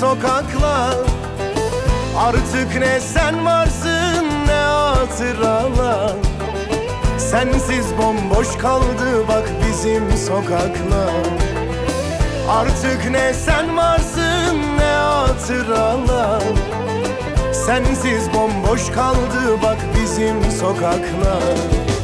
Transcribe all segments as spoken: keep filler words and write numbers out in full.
sokaklar. Artık ne sen varsın ne hatıralar. Sensiz bomboş kaldı bak bizim sokaklar. Artık ne sen varsın ne hatıralar. Sensiz bomboş kaldı bak bizim sokaklar.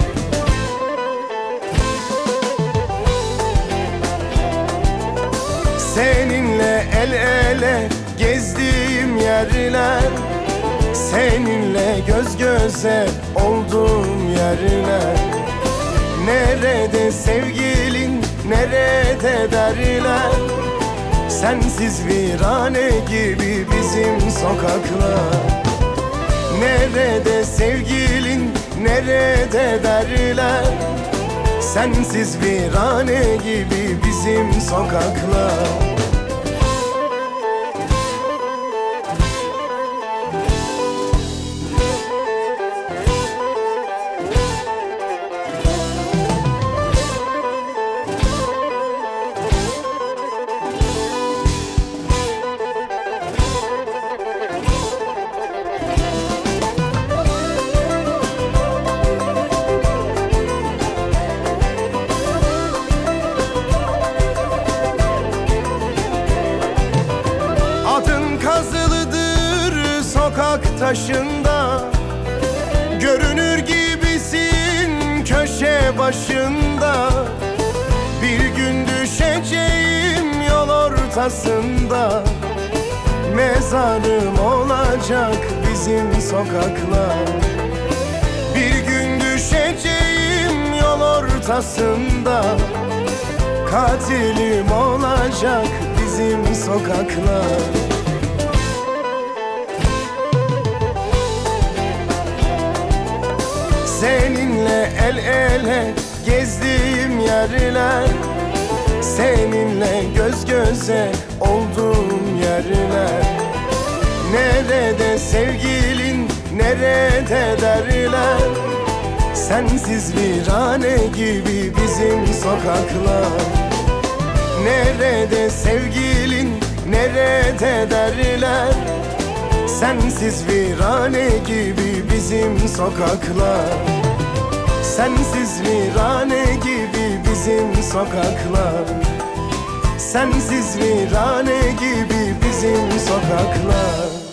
Seninle el ele gezdiğim yerler, seninle göz göze olduğum yerler. Nerede sevgilin, nerede derler. Sensiz virane gibi bizim sokaklar. Nerede sevgilin, nerede derler. Sensiz virane gibi bizim sokaklar. Adın kazılıdır sokak taşında. Görünür gibisin köşe başında. Bir gün düşeceğim yol ortasında. Mezarım olacak bizim sokaklar. Bir gün düşeceğim yol ortasında. Katilim olacak bizim sokaklar. Seninle el ele gezdiğim yerler, seninle göz göze olduğum yerler. Nerede sevgilin, nerede derler. Sensiz virane gibi bizim sokaklar. Nerede sevgilin, nerede derler. Sensiz virane gibi bizim sokaklar. Sensiz virane gibi bizim sokaklar. Sensiz virane gibi bizim sokaklar.